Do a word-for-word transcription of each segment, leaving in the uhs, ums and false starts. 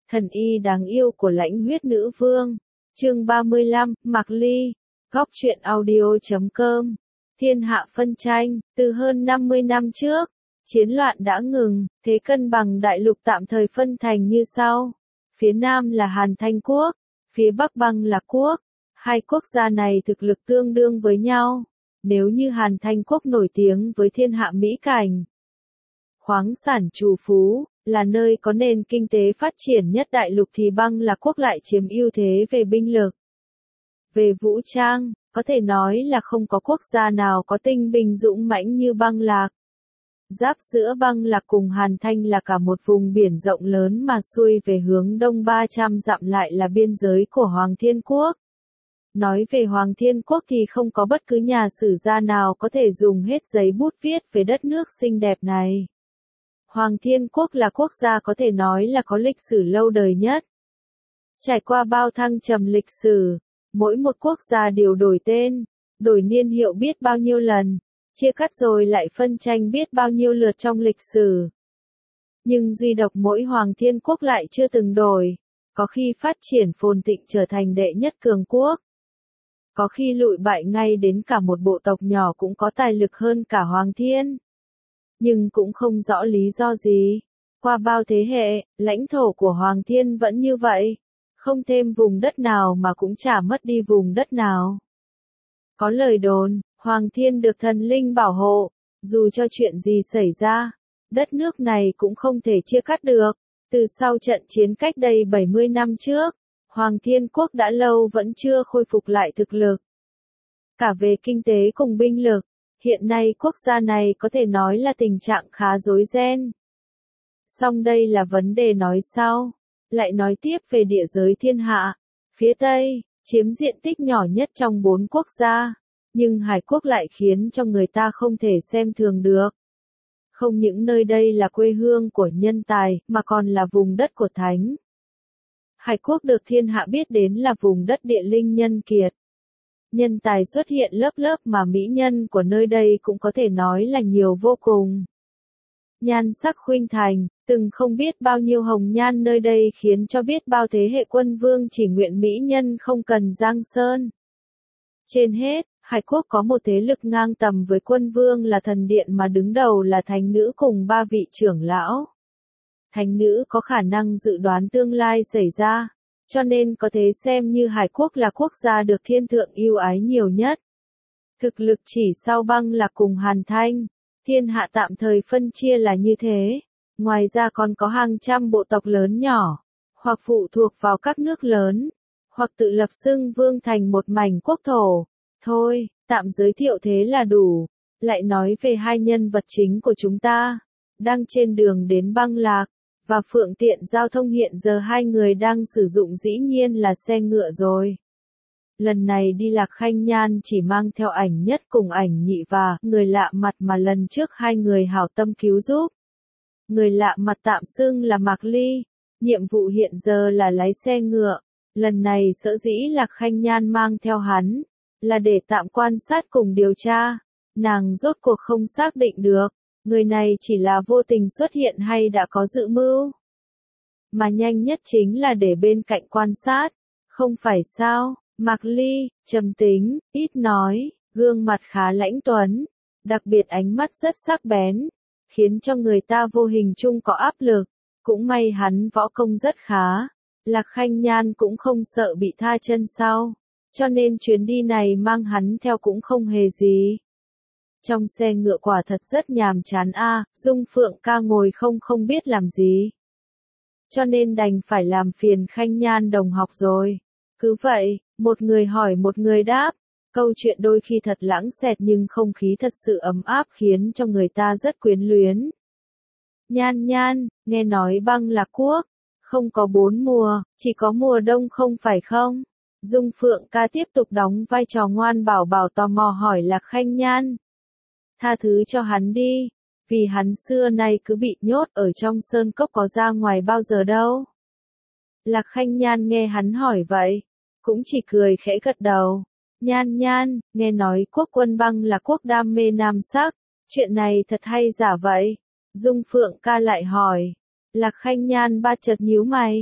Thần y đáng yêu của lãnh huyết nữ vương. Chương ba mươi lăm, Mạc Ly. Góc truyện audio chấm com. Thiên hạ phân tranh, từ hơn năm mươi năm trước, chiến loạn đã ngừng, thế cân bằng đại lục tạm thời phân thành như sau. Phía Nam là Hàn Thanh Quốc, phía Bắc Băng Lạc Quốc. Hai quốc gia này thực lực tương đương với nhau. Nếu như Hàn Thanh Quốc nổi tiếng với thiên hạ mỹ cảnh, khoáng sản trù phú, là nơi có nền kinh tế phát triển nhất đại lục thì Băng Lạc Quốc lại chiếm ưu thế về binh lực. Về vũ trang, có thể nói là không có quốc gia nào có tinh binh dũng mãnh như Băng Lạc. Giáp giữa Băng Lạc cùng Hàn Thanh là cả một vùng biển rộng lớn mà xuôi về hướng đông ba trăm dặm lại là biên giới của Hoàng Thiên Quốc. Nói về Hoàng Thiên Quốc thì không có bất cứ nhà sử gia nào có thể dùng hết giấy bút viết về đất nước xinh đẹp này. Hoàng Thiên Quốc là quốc gia có thể nói là có lịch sử lâu đời nhất. Trải qua bao thăng trầm lịch sử, mỗi một quốc gia đều đổi tên, đổi niên hiệu biết bao nhiêu lần, chia cắt rồi lại phân tranh biết bao nhiêu lượt trong lịch sử. Nhưng duy độc mỗi Hoàng Thiên Quốc lại chưa từng đổi, có khi phát triển phồn thịnh trở thành đệ nhất cường quốc. Có khi lụi bại ngay đến cả một bộ tộc nhỏ cũng có tài lực hơn cả Hoàng Thiên. Nhưng cũng không rõ lý do gì. Qua bao thế hệ, lãnh thổ của Hoàng Thiên vẫn như vậy. Không thêm vùng đất nào mà cũng chả mất đi vùng đất nào. Có lời đồn, Hoàng Thiên được thần linh bảo hộ. Dù cho chuyện gì xảy ra, đất nước này cũng không thể chia cắt được. Từ sau trận chiến cách đây bảy mươi năm trước, Hoàng Thiên Quốc đã lâu vẫn chưa khôi phục lại thực lực. Cả về kinh tế cùng binh lực, hiện nay quốc gia này có thể nói là tình trạng khá rối ren. Song đây là vấn đề nói sau. Lại nói tiếp về địa giới thiên hạ. Phía Tây, chiếm diện tích nhỏ nhất trong bốn quốc gia. Nhưng Hải Quốc lại khiến cho người ta không thể xem thường được. Không những nơi đây là quê hương của nhân tài, mà còn là vùng đất của thánh. Hải Quốc được thiên hạ biết đến là vùng đất địa linh nhân kiệt. Nhân tài xuất hiện lớp lớp mà mỹ nhân của nơi đây cũng có thể nói là nhiều vô cùng. Nhan sắc khuynh thành, từng không biết bao nhiêu hồng nhan nơi đây khiến cho biết bao thế hệ quân vương chỉ nguyện mỹ nhân không cần giang sơn. Trên hết, Hải Quốc có một thế lực ngang tầm với quân vương là thần điện mà đứng đầu là thánh nữ cùng ba vị trưởng lão. Thánh nữ có khả năng dự đoán tương lai xảy ra, cho nên có thể xem như Hải Quốc là quốc gia được thiên thượng yêu ái nhiều nhất. Thực lực chỉ sau Băng Lạc cùng Hàn Thanh, thiên hạ tạm thời phân chia là như thế. Ngoài ra còn có hàng trăm bộ tộc lớn nhỏ, hoặc phụ thuộc vào các nước lớn, hoặc tự lập xưng vương thành một mảnh quốc thổ. Thôi, tạm giới thiệu thế là đủ. Lại nói về hai nhân vật chính của chúng ta, đang trên đường đến Băng Lạc. Và phương tiện giao thông hiện giờ hai người đang sử dụng dĩ nhiên là xe ngựa rồi. Lần này đi Lạc Khanh Nhan chỉ mang theo ảnh nhất cùng ảnh nhị và người lạ mặt mà lần trước hai người hảo tâm cứu giúp. Người lạ mặt tạm xưng là Mạc Ly, nhiệm vụ hiện giờ là lái xe ngựa. Lần này sở dĩ Lạc Khanh Nhan mang theo hắn, là để tạm quan sát cùng điều tra. Nàng rốt cuộc không xác định được. Người này chỉ là vô tình xuất hiện hay đã có dự mưu. Mà nhanh nhất chính là để bên cạnh quan sát. Không phải sao, Mạc Ly, trầm tính, ít nói, gương mặt khá lãnh tuấn. Đặc biệt ánh mắt rất sắc bén, khiến cho người ta vô hình chung có áp lực. Cũng may hắn võ công rất khá. Lạc Khanh Nhan cũng không sợ bị tha chân sau. Cho nên chuyến đi này mang hắn theo cũng không hề gì. Trong xe ngựa quả thật rất nhàm chán a, à, Dung Phượng ca ngồi không không biết làm gì. Cho nên đành phải làm phiền Khanh Nhan đồng học rồi. Cứ vậy, một người hỏi một người đáp. Câu chuyện đôi khi thật lãng xẹt nhưng không khí thật sự ấm áp khiến cho người ta rất quyến luyến. Nhan Nhan, nghe nói Băng Lạc Quốc không có bốn mùa, chỉ có mùa đông không phải không? Dung Phượng ca tiếp tục đóng vai trò ngoan bảo bảo tò mò hỏi Lạc Khanh Nhan. Tha thứ cho hắn đi, vì hắn xưa nay cứ bị nhốt ở trong sơn cốc có ra ngoài bao giờ đâu. Lạc Khanh Nhan nghe hắn hỏi vậy, cũng chỉ cười khẽ gật đầu. Nhan Nhan, nghe nói quốc quân Băng là quốc đam mê nam sắc, chuyện này thật hay giả vậy? Dung Phượng ca lại hỏi. Lạc Khanh Nhan ba chợt nhíu mày,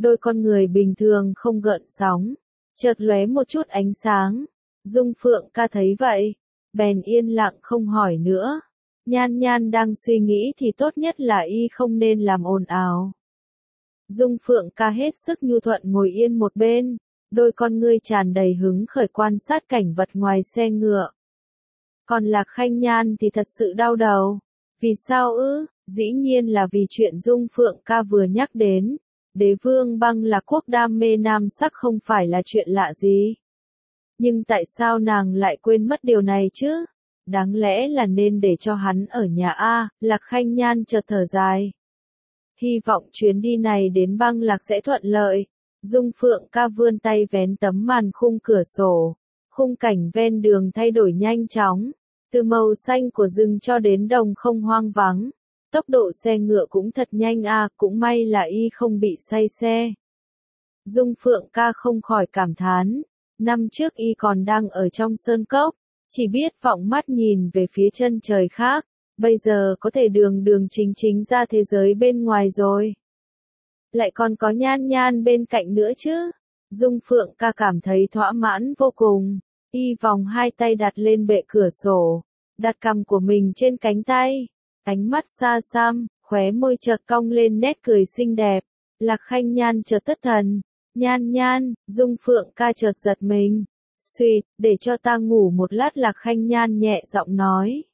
đôi con người bình thường không gợn sóng, chợt lóe một chút ánh sáng. Dung Phượng ca thấy vậy, bèn yên lặng không hỏi nữa. Nhan Nhan đang suy nghĩ thì tốt nhất là y không nên làm ồn ào. Dung Phượng ca hết sức nhu thuận ngồi yên một bên, đôi con ngươi tràn đầy hứng khởi quan sát cảnh vật ngoài xe ngựa. Còn Lạc Khanh Nhan thì thật sự đau đầu. Vì sao ư? Dĩ nhiên là vì chuyện Dung Phượng ca vừa nhắc đến. Đế vương Băng là quốc đam mê nam sắc không phải là chuyện lạ gì. Nhưng tại sao nàng lại quên mất điều này chứ? Đáng lẽ là nên để cho hắn ở nhà A. Lạc Khanh Nhan chợt thở dài. Hy vọng chuyến đi này đến Băng Lạc sẽ thuận lợi. Dung Phượng ca vươn tay vén tấm màn khung cửa sổ. Khung cảnh ven đường thay đổi nhanh chóng. Từ màu xanh của rừng cho đến đồng không hoang vắng. Tốc độ xe ngựa cũng thật nhanh à, cũng may là y không bị say xe. Dung Phượng ca không khỏi cảm thán. Năm trước y còn đang ở trong sơn cốc, chỉ biết vọng mắt nhìn về phía chân trời khác. Bây giờ có thể đường đường chính chính ra thế giới bên ngoài rồi. Lại còn có Nhan Nhan bên cạnh nữa chứ. Dung Phượng ca cảm thấy thỏa mãn vô cùng. Y vòng hai tay đặt lên bệ cửa sổ, đặt cằm của mình trên cánh tay, ánh mắt xa xăm, khóe môi chợt cong lên nét cười xinh đẹp. Lạc Khanh Nhan chợt thất thần. Nhan Nhan, Dung Phượng ca chợt giật mình. Xuyệt, để cho ta ngủ một lát. Lạc Khanh Nhan nhẹ giọng nói.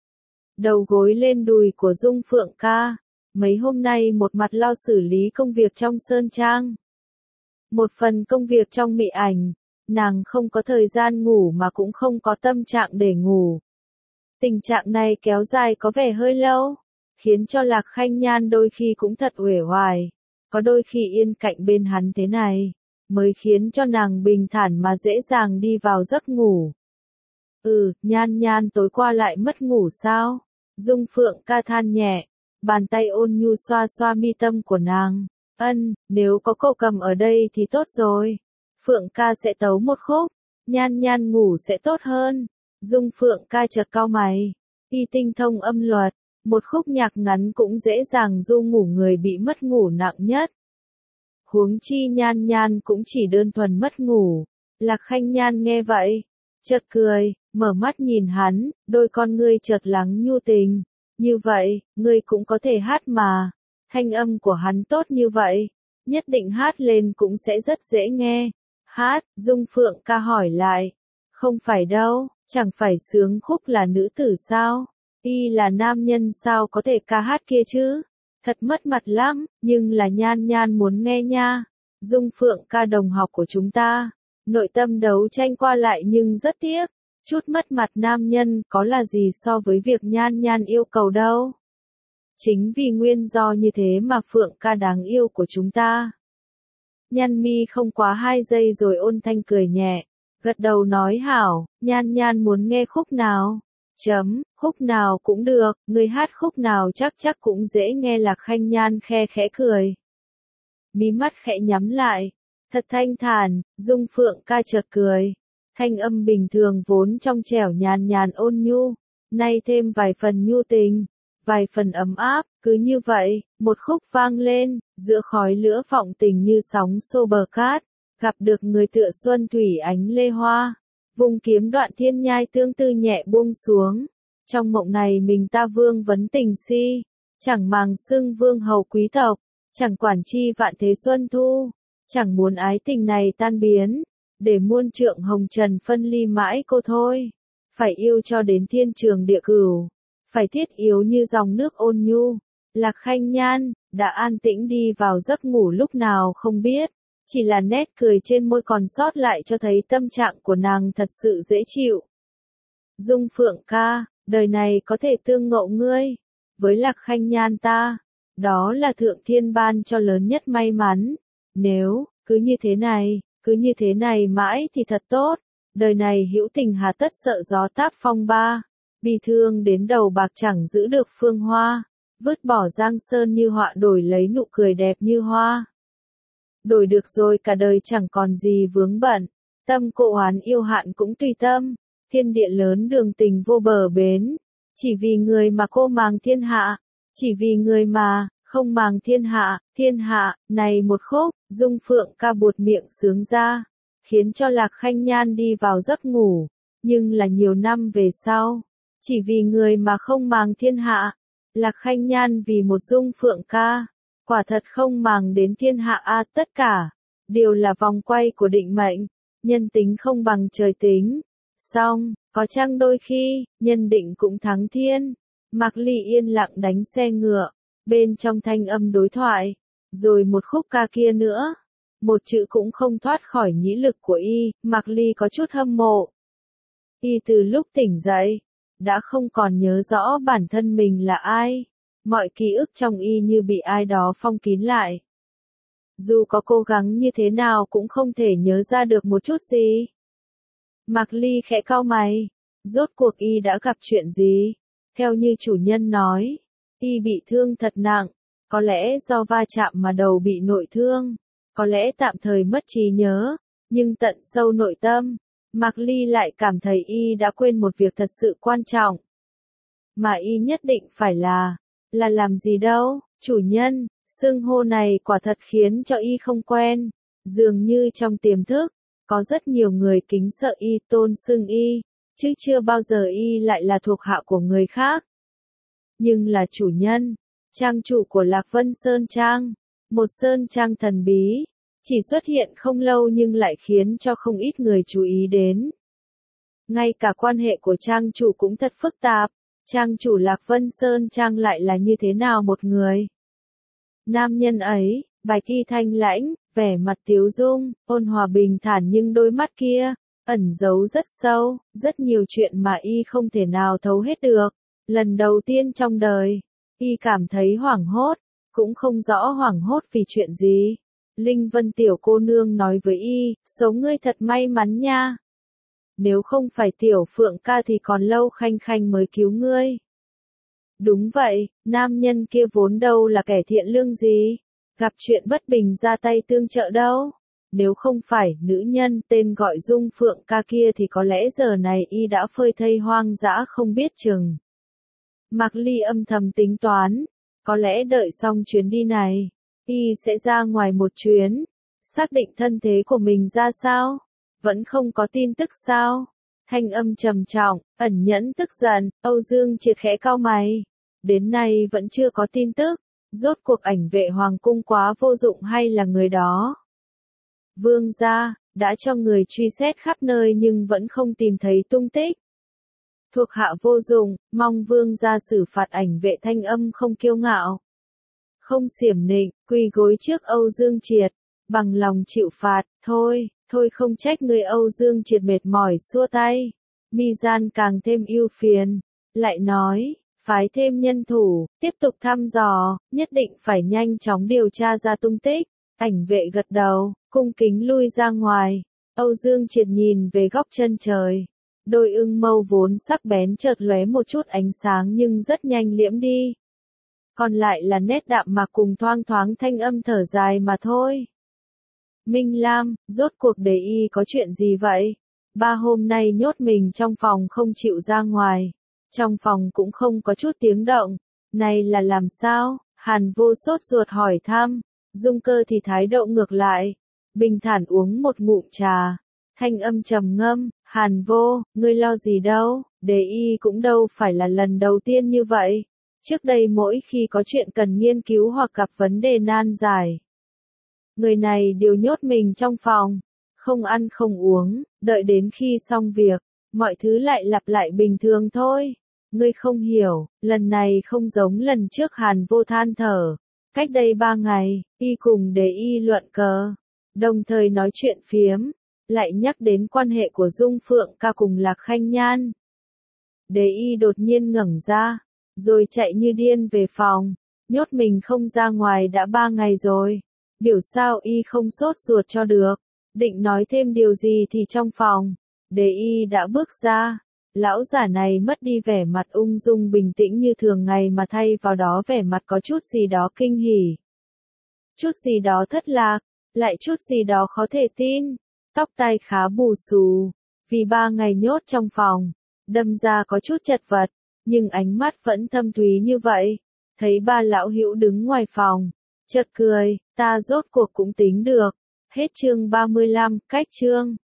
Đầu gối lên đùi của Dung Phượng ca. Mấy hôm nay một mặt lo xử lý công việc trong sơn trang, một phần công việc trong mỹ ảnh. Nàng không có thời gian ngủ mà cũng không có tâm trạng để ngủ. Tình trạng này kéo dài có vẻ hơi lâu, khiến cho Lạc Khanh Nhan đôi khi cũng thật uể oải. Có đôi khi yên cạnh bên hắn thế này, mới khiến cho nàng bình thản mà dễ dàng đi vào giấc ngủ. Ừ, Nhan Nhan tối qua lại mất ngủ sao? Dung Phượng ca than nhẹ, bàn tay ôn nhu xoa xoa mi tâm của nàng. Ân, nếu có cậu cầm ở đây thì tốt rồi. Phượng ca sẽ tấu một khúc, Nhan Nhan ngủ sẽ tốt hơn. Dung Phượng ca chợt cau mày, y tinh thông âm luật, một khúc nhạc ngắn cũng dễ dàng du ngủ người bị mất ngủ nặng nhất. Huống chi Nhan Nhan cũng chỉ đơn thuần mất ngủ. Lạc Khanh Nhan nghe vậy, chợt cười, mở mắt nhìn hắn, đôi con ngươi chợt lắng nhu tình. Như vậy, ngươi cũng có thể hát mà. Thanh âm của hắn tốt như vậy, nhất định hát lên cũng sẽ rất dễ nghe. Hát, Dung Phượng ca hỏi lại. Không phải đâu, chẳng phải sướng khúc là nữ tử sao? Y là nam nhân sao có thể ca hát kia chứ? Thật mất mặt lắm, nhưng là Nhan Nhan muốn nghe nha. Dung Phượng ca đồng học của chúng ta, nội tâm đấu tranh qua lại nhưng rất tiếc. Chút mất mặt nam nhân có là gì so với việc Nhan Nhan yêu cầu đâu. Chính vì nguyên do như thế mà Phượng ca đáng yêu của chúng ta. Nhan mi không quá hai giây rồi ôn thanh cười nhẹ, gật đầu nói hảo. Nhan Nhan muốn nghe khúc nào? Chấm, khúc nào cũng được, người hát khúc nào chắc chắc cũng dễ nghe. Lạc Khanh Nhan khe khẽ cười, mí mắt khẽ nhắm lại, thật thanh thản. Dung Phượng ca chợt cười, thanh âm bình thường vốn trong trẻo nhàn nhàn ôn nhu, nay thêm vài phần nhu tình, vài phần ấm áp. Cứ như vậy, một khúc vang lên, giữa khói lửa vọng tình như sóng xô bờ cát, gặp được người tựa xuân thủy ánh lê hoa. Vùng kiếm đoạn thiên nhai tương tư nhẹ buông xuống. Trong mộng này mình ta vương vấn tình si, chẳng màng xưng vương hầu quý tộc, chẳng quản chi vạn thế xuân thu, chẳng muốn ái tình này tan biến, để muôn trượng hồng trần phân ly mãi cô thôi. Phải yêu cho đến thiên trường địa cửu, phải thiết yếu như dòng nước ôn nhu. Lạc Khanh Nhan đã an tĩnh đi vào giấc ngủ lúc nào không biết, chỉ là nét cười trên môi còn sót lại cho thấy tâm trạng của nàng thật sự dễ chịu. Dung Phượng ca, đời này có thể tương ngộ ngươi với Lạc Khanh Nhan ta, đó là thượng thiên ban cho lớn nhất may mắn. Nếu cứ như thế này, cứ như thế này mãi thì thật tốt. Đời này hữu tình hà tất sợ gió táp phong ba, bi thương đến đầu bạc chẳng giữ được phương hoa. Vứt bỏ giang sơn như họa đổi lấy nụ cười đẹp như hoa. Đổi được rồi cả đời chẳng còn gì vướng bận. Tâm cô oán yêu hạn cũng tùy tâm. Thiên địa lớn đường tình vô bờ bến. Chỉ vì người mà cô màng thiên hạ. Chỉ vì người mà Không màng thiên hạ, thiên hạ, này một khúc, Dung Phượng ca buột miệng sướng ra, khiến cho Lạc Khanh Nhan đi vào giấc ngủ, nhưng là nhiều năm về sau, chỉ vì người mà không màng thiên hạ, Lạc Khanh Nhan vì một Dung Phượng ca, quả thật không màng đến thiên hạ a, tất cả đều là vòng quay của định mệnh, nhân tính không bằng trời tính. Xong, có chăng đôi khi, nhân định cũng thắng thiên. Mạc Ly yên lặng đánh xe ngựa, bên trong thanh âm đối thoại, rồi một khúc ca kia nữa, một chữ cũng không thoát khỏi nhĩ lực của y. Mạc Ly có chút hâm mộ. Y từ lúc tỉnh dậy, đã không còn nhớ rõ bản thân mình là ai, mọi ký ức trong y như bị ai đó phong kín lại. Dù có cố gắng như thế nào cũng không thể nhớ ra được một chút gì. Mạc Ly khẽ cau mày, rốt cuộc y đã gặp chuyện gì? Theo như chủ nhân nói, y bị thương thật nặng, có lẽ do va chạm mà đầu bị nội thương, có lẽ tạm thời mất trí nhớ, nhưng tận sâu nội tâm, Mạc Ly lại cảm thấy y đã quên một việc thật sự quan trọng. Mà y nhất định phải là, là làm gì đâu, chủ nhân, xưng hô này quả thật khiến cho y không quen, dường như trong tiềm thức, có rất nhiều người kính sợ y, tôn xưng y, chứ chưa bao giờ y lại là thuộc hạ của người khác. Nhưng là chủ nhân, trang chủ của Lạc Vân Sơn Trang, một sơn trang thần bí, chỉ xuất hiện không lâu nhưng lại khiến cho không ít người chú ý đến. Ngay cả quan hệ của trang chủ cũng thật phức tạp, trang chủ Lạc Vân Sơn Trang lại là như thế nào một người? Nam nhân ấy, bạch y thanh lãnh, vẻ mặt tiếu dung, ôn hòa bình thản nhưng đôi mắt kia, ẩn giấu rất sâu, rất nhiều chuyện mà y không thể nào thấu hết được. Lần đầu tiên trong đời, y cảm thấy hoảng hốt, cũng không rõ hoảng hốt vì chuyện gì. Linh Vân tiểu cô nương nói với y, số ngươi thật may mắn nha. Nếu không phải tiểu Phượng ca thì còn lâu Khanh Khanh mới cứu ngươi. Đúng vậy, nam nhân kia vốn đâu là kẻ thiện lương gì, gặp chuyện bất bình ra tay tương trợ đâu. Nếu không phải nữ nhân tên gọi Dung Phượng ca kia thì có lẽ giờ này y đã phơi thây hoang dã không biết chừng. Mạc Ly âm thầm tính toán, có lẽ đợi xong chuyến đi này, y sẽ ra ngoài một chuyến, xác định thân thế của mình ra sao, vẫn không có tin tức sao. Thanh âm trầm trọng, ẩn nhẫn tức giận, Âu Dương Triệt khẽ cau mày, đến nay vẫn chưa có tin tức, rốt cuộc ảnh vệ hoàng cung quá vô dụng hay là người đó. Vương gia, đã cho người truy xét khắp nơi nhưng vẫn không tìm thấy tung tích. Thuộc hạ vô dụng, mong vương gia xử phạt ảnh vệ. Thanh âm không kiêu ngạo, không xiểm nịnh, quỳ gối trước Âu Dương Triệt, bằng lòng chịu phạt. Thôi, thôi không trách người. Âu Dương Triệt mệt mỏi xua tay, mi gian càng thêm ưu phiền, lại nói, phái thêm nhân thủ, tiếp tục thăm dò, nhất định phải nhanh chóng điều tra ra tung tích. Ảnh vệ gật đầu, cung kính lui ra ngoài. Âu Dương Triệt nhìn về góc chân trời, đôi ưng mâu vốn sắc bén chợt lóe một chút ánh sáng nhưng rất nhanh liễm đi. Còn lại là nét đạm mạc cùng thoang thoáng thanh âm thở dài mà thôi. Minh Lam, rốt cuộc để y có chuyện gì vậy? Ba hôm nay nhốt mình trong phòng không chịu ra ngoài. Trong phòng cũng không có chút tiếng động. Này là làm sao? Hàn Vô sốt ruột hỏi thăm. Dung Cơ thì thái độ ngược lại, bình thản uống một ngụm trà, thanh âm trầm ngâm, Hàn Vô, ngươi lo gì đâu, để y cũng đâu phải là lần đầu tiên như vậy, trước đây mỗi khi có chuyện cần nghiên cứu hoặc gặp vấn đề nan giải, người này đều nhốt mình trong phòng, không ăn không uống, đợi đến khi xong việc, mọi thứ lại lặp lại bình thường thôi. Ngươi không hiểu, lần này không giống lần trước. Hàn Vô than thở. Cách đây ba ngày, y cùng để y luận cờ, đồng thời nói chuyện phiếm, lại nhắc đến quan hệ của Dung Phượng ca cùng Lạc Khanh Nhan. Để y đột nhiên ngẩng ra, rồi chạy như điên về phòng, nhốt mình không ra ngoài đã ba ngày rồi. Biểu sao y không sốt ruột cho được, định nói thêm điều gì thì trong phòng, để y đã bước ra. Lão giả này mất đi vẻ mặt ung dung bình tĩnh như thường ngày mà thay vào đó vẻ mặt có chút gì đó kinh hỉ, chút gì đó thất lạc, lại chút gì đó khó thể tin. Tóc tai khá bù xù, vì ba ngày nhốt trong phòng, đâm ra có chút chật vật, nhưng ánh mắt vẫn thâm thúy như vậy. thấy ba lão hữu đứng ngoài phòng, chợt cười, ta rốt cuộc cũng tính được. Hết chương ba mươi lăm, cách chương.